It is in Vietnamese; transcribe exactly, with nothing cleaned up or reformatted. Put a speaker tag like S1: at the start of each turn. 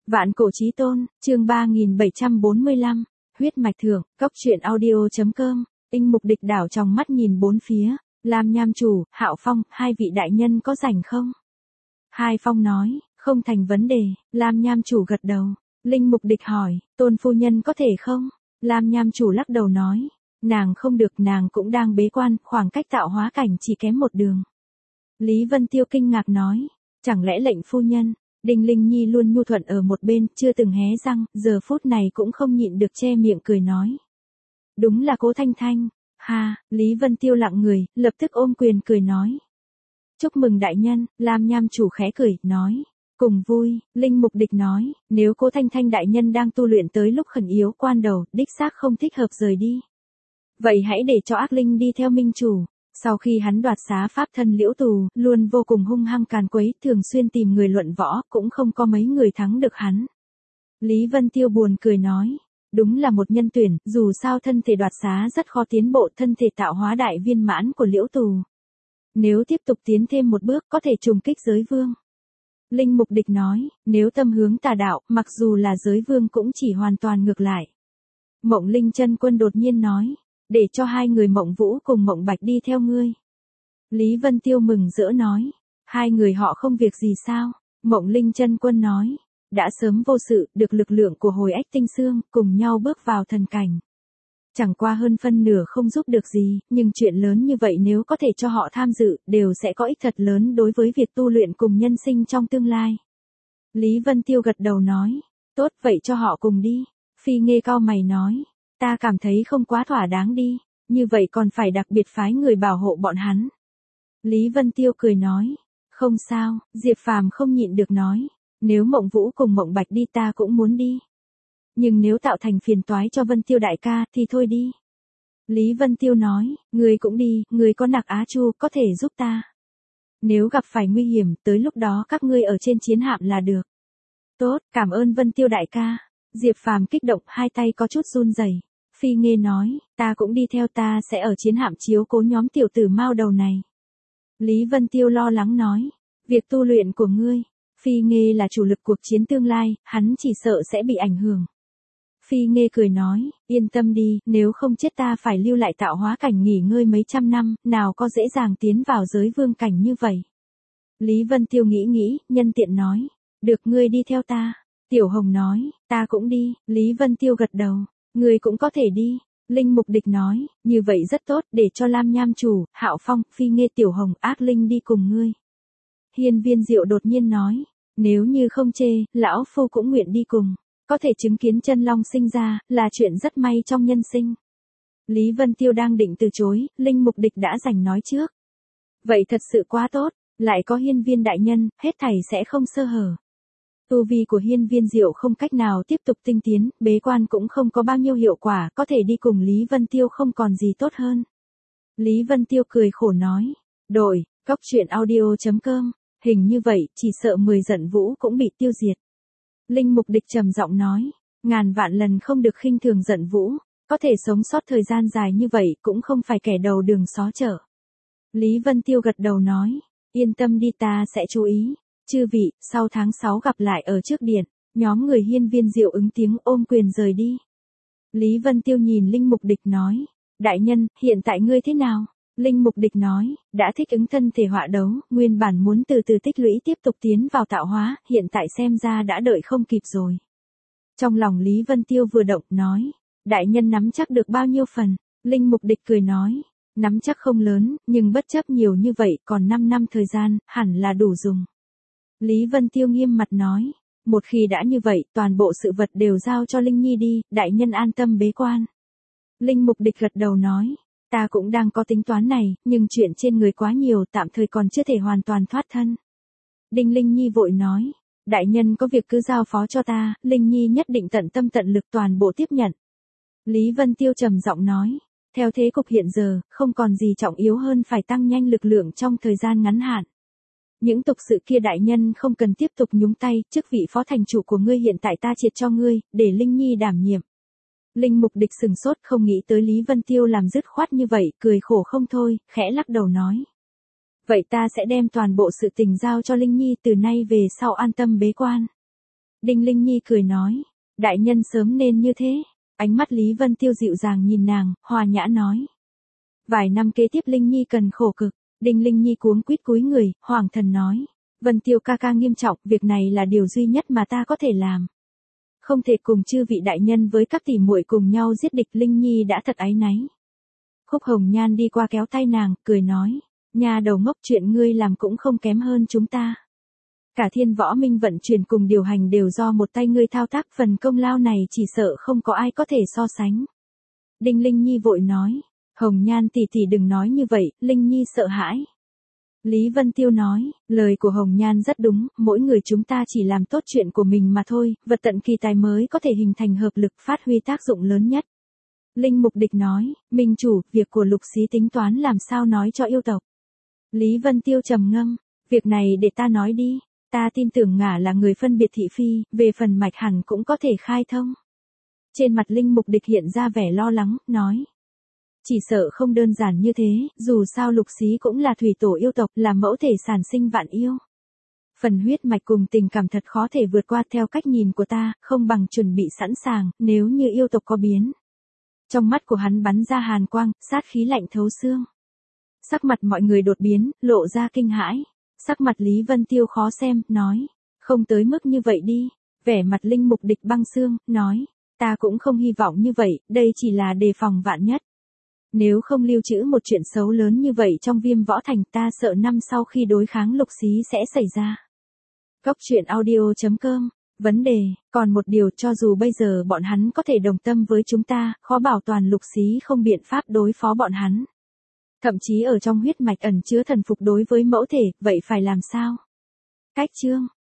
S1: Vạn cổ chí tôn, chương ba nghìn bảy trăm bốn mươi lăm, huyết mạch thượng, cốc truyện audio.com, Tinh Mục Địch đảo trong mắt nhìn bốn phía, Lam Nham chủ, Hạo Phong, hai vị đại nhân có rảnh không? Hai Phong nói, không thành vấn đề, Lam Nham chủ gật đầu. Linh Mục Địch hỏi, Tôn phu nhân có thể không? Lam Nham chủ lắc đầu nói, nàng không được, nàng cũng đang bế quan, khoảng cách tạo hóa cảnh chỉ kém một đường. Lý Vân Tiêu kinh ngạc nói, chẳng lẽ lệnh phu nhân? Đinh Linh Nhi luôn nhu thuận ở một bên, chưa từng hé răng, giờ phút này cũng không nhịn được che miệng cười nói. Đúng là Cố Thanh Thanh. Ha, Lý Vân Tiêu lặng người, lập tức ôm quyền cười nói. Chúc mừng đại nhân, Lam Nham chủ khẽ cười, nói. Cùng vui, Linh Mục Địch nói, nếu Cố Thanh Thanh đại nhân đang tu luyện tới lúc khẩn yếu quan đầu, đích xác không thích hợp rời đi. Vậy hãy để cho ác linh đi theo minh chủ. Sau khi hắn đoạt xá pháp thân liễu tù, luôn vô cùng hung hăng càn quấy, thường xuyên tìm người luận võ, cũng không có mấy người thắng được hắn. Lý Vân Tiêu buồn cười nói, đúng là một nhân tuyển, dù sao thân thể đoạt xá rất khó tiến bộ, thân thể tạo hóa đại viên mãn của liễu tù. Nếu tiếp tục tiến thêm một bước có thể trùng kích giới vương. Linh Mục Địch nói, nếu tâm hướng tà đạo, mặc dù là giới vương cũng chỉ hoàn toàn ngược lại. Mộng Linh Chân Quân đột nhiên nói, để cho hai người Mộng Vũ cùng Mộng Bạch đi theo ngươi. Lý Vân Tiêu mừng rỡ nói, hai người họ không việc gì sao? Mộng Linh Chân Quân nói, đã sớm vô sự, được lực lượng của hồi ách tinh xương, cùng nhau bước vào thần cảnh. Chẳng qua hơn phân nửa không giúp được gì, nhưng chuyện lớn như vậy nếu có thể cho họ tham dự, đều sẽ có ích thật lớn đối với việc tu luyện cùng nhân sinh trong tương lai. Lý Vân Tiêu gật đầu nói, tốt vậy cho họ cùng đi. Phi Nghê cau mày nói, ta cảm thấy không quá thỏa đáng đi, như vậy còn phải đặc biệt phái người bảo hộ bọn hắn. Lý Vân Tiêu cười nói, không sao, Diệp Phàm không nhịn được nói, nếu Mộng Vũ cùng Mộng Bạch đi ta cũng muốn đi. Nhưng nếu tạo thành phiền toái cho Vân Tiêu đại ca thì thôi đi. Lý Vân Tiêu nói, người cũng đi, người có Nặc Á Chu có thể giúp ta. Nếu gặp phải nguy hiểm, tới lúc đó các ngươi ở trên chiến hạm là được. Tốt, cảm ơn Vân Tiêu đại ca. Diệp Phàm kích động, hai tay có chút run rẩy. Phi Nghê nói, ta cũng đi theo, ta sẽ ở chiến hạm chiếu cố nhóm tiểu tử mao đầu này. Lý Vân Tiêu lo lắng nói, việc tu luyện của ngươi, Phi Nghê là chủ lực cuộc chiến tương lai, hắn chỉ sợ sẽ bị ảnh hưởng. Phi Nghê cười nói, yên tâm đi, nếu không chết ta phải lưu lại tạo hóa cảnh nghỉ ngơi mấy trăm năm, nào có dễ dàng tiến vào giới vương cảnh như vậy. Lý Vân Tiêu nghĩ nghĩ, nhân tiện nói, được ngươi đi theo ta. Tiểu Hồng nói, ta cũng đi. Lý Vân Tiêu gật đầu, ngươi cũng có thể đi. Linh Mục Địch nói, như vậy rất tốt, để cho Lam Nham chủ, Hạo Phong, Phi Nghê, Tiểu Hồng, ác linh đi cùng ngươi. Hiên Viên Diệu đột nhiên nói, nếu như không chê, lão phu cũng nguyện đi cùng. Có thể chứng kiến chân long sinh ra, là chuyện rất may trong nhân sinh. Lý Vân Tiêu đang định từ chối, Linh Mục Địch đã giành nói trước. Vậy thật sự quá tốt, lại có Hiên Viên đại nhân, hết thảy sẽ không sơ hở. Tu vi của Hiên Viên Diệu không cách nào tiếp tục tinh tiến, bế quan cũng không có bao nhiêu hiệu quả, có thể đi cùng Lý Vân Tiêu không còn gì tốt hơn. Lý Vân Tiêu cười khổ nói, đổi, cốc truyện audio.com, hình như vậy, chỉ sợ mười giận vũ cũng bị tiêu diệt. Linh Mục Địch trầm giọng nói, ngàn vạn lần không được khinh thường giận vũ, có thể sống sót thời gian dài như vậy cũng không phải kẻ đầu đường xó chợ. Lý Vân Tiêu gật đầu nói, yên tâm đi, ta sẽ chú ý. Chư vị, sau tháng sáu gặp lại ở trước điện. Nhóm người Hiên Viên Diệu ứng tiếng ôm quyền rời đi. Lý Vân Tiêu nhìn Linh Mục Địch nói, đại nhân, hiện tại ngươi thế nào? Linh Mục Địch nói, đã thích ứng thân thể họa đấu, nguyên bản muốn từ từ tích lũy tiếp tục tiến vào tạo hóa, hiện tại xem ra đã đợi không kịp rồi. Trong lòng Lý Vân Tiêu vừa động, nói, đại nhân nắm chắc được bao nhiêu phần? Linh Mục Địch cười nói, nắm chắc không lớn, nhưng bất chấp nhiều như vậy, còn năm năm thời gian, hẳn là đủ dùng. Lý Vân Tiêu nghiêm mặt nói, một khi đã như vậy, toàn bộ sự vật đều giao cho Linh Nhi đi, đại nhân an tâm bế quan. Linh Mục Địch gật đầu nói, ta cũng đang có tính toán này, nhưng chuyện trên người quá nhiều, tạm thời còn chưa thể hoàn toàn thoát thân. Đinh Linh Nhi vội nói, đại nhân có việc cứ giao phó cho ta, Linh Nhi nhất định tận tâm tận lực toàn bộ tiếp nhận. Lý Vân Tiêu trầm giọng nói, theo thế cục hiện giờ, không còn gì trọng yếu hơn phải tăng nhanh lực lượng trong thời gian ngắn hạn. Những tục sự kia đại nhân không cần tiếp tục nhúng tay, chức vị phó thành chủ của ngươi hiện tại ta triệt cho ngươi, để Linh Nhi đảm nhiệm. Linh Mục Địch sừng sốt không nghĩ tới Lý Vân Tiêu làm dứt khoát như vậy, cười khổ không thôi, khẽ lắc đầu nói. Vậy ta sẽ đem toàn bộ sự tình giao cho Linh Nhi, từ nay về sau an tâm bế quan. Đinh Linh Nhi cười nói, đại nhân sớm nên như thế. Ánh mắt Lý Vân Tiêu dịu dàng nhìn nàng, hòa nhã nói. Vài năm kế tiếp Linh Nhi cần khổ cực. Đinh Linh Nhi cuống quýt cúi người, hoàng thần nói. Vân Tiêu ca ca nghiêm trọng, việc này là điều duy nhất mà ta có thể làm. Không thể cùng chư vị đại nhân với các tỷ muội cùng nhau giết địch. Linh Nhi đã thật áy náy. Khúc Hồng Nhan đi qua kéo tay nàng, cười nói. Nhà đầu ngốc, chuyện ngươi làm cũng không kém hơn chúng ta. Cả Thiên Võ Minh vận chuyển cùng điều hành đều do một tay ngươi thao tác, phần công lao này chỉ sợ không có ai có thể so sánh. Đinh Linh Nhi vội nói. Hồng Nhan tỷ tỷ đừng nói như vậy, Linh Nhi sợ hãi. Lý Vân Tiêu nói, lời của Hồng Nhan rất đúng, mỗi người chúng ta chỉ làm tốt chuyện của mình mà thôi, vật tận kỳ tài mới có thể hình thành hợp lực phát huy tác dụng lớn nhất. Linh Mục Địch nói, Minh chủ, việc của Lục Xí tính toán làm sao nói cho yêu tộc. Lý Vân Tiêu trầm ngâm, việc này để ta nói đi, ta tin tưởng ngả là người phân biệt thị phi, về phần mạch hẳn cũng có thể khai thông. Trên mặt Linh Mục Địch hiện ra vẻ lo lắng, nói. Chỉ sợ không đơn giản như thế, dù sao Lục Xí cũng là thủy tổ yêu tộc, là mẫu thể sản sinh vạn yêu. Phần huyết mạch cùng tình cảm thật khó thể vượt qua, theo cách nhìn của ta, không bằng chuẩn bị sẵn sàng, nếu như yêu tộc có biến. Trong mắt của hắn bắn ra hàn quang, sát khí lạnh thấu xương. Sắc mặt mọi người đột biến, lộ ra kinh hãi. Sắc mặt Lý Vân Tiêu khó xem, nói. Không tới mức như vậy đi. Vẻ mặt Linh Mục Địch băng xương, nói. Ta cũng không hy vọng như vậy, đây chỉ là đề phòng vạn nhất. Nếu không lưu trữ một chuyện xấu lớn như vậy trong Viêm Võ Thành, ta sợ năm sau khi đối kháng Lục Xí sẽ xảy ra. Cốc truyện audio chấm com. Vấn đề, còn một điều, cho dù bây giờ bọn hắn có thể đồng tâm với chúng ta, khó bảo toàn Lục Xí không biện pháp đối phó bọn hắn. Thậm chí ở trong huyết mạch ẩn chứa thần phục đối với mẫu thể, vậy phải làm sao? Cách chương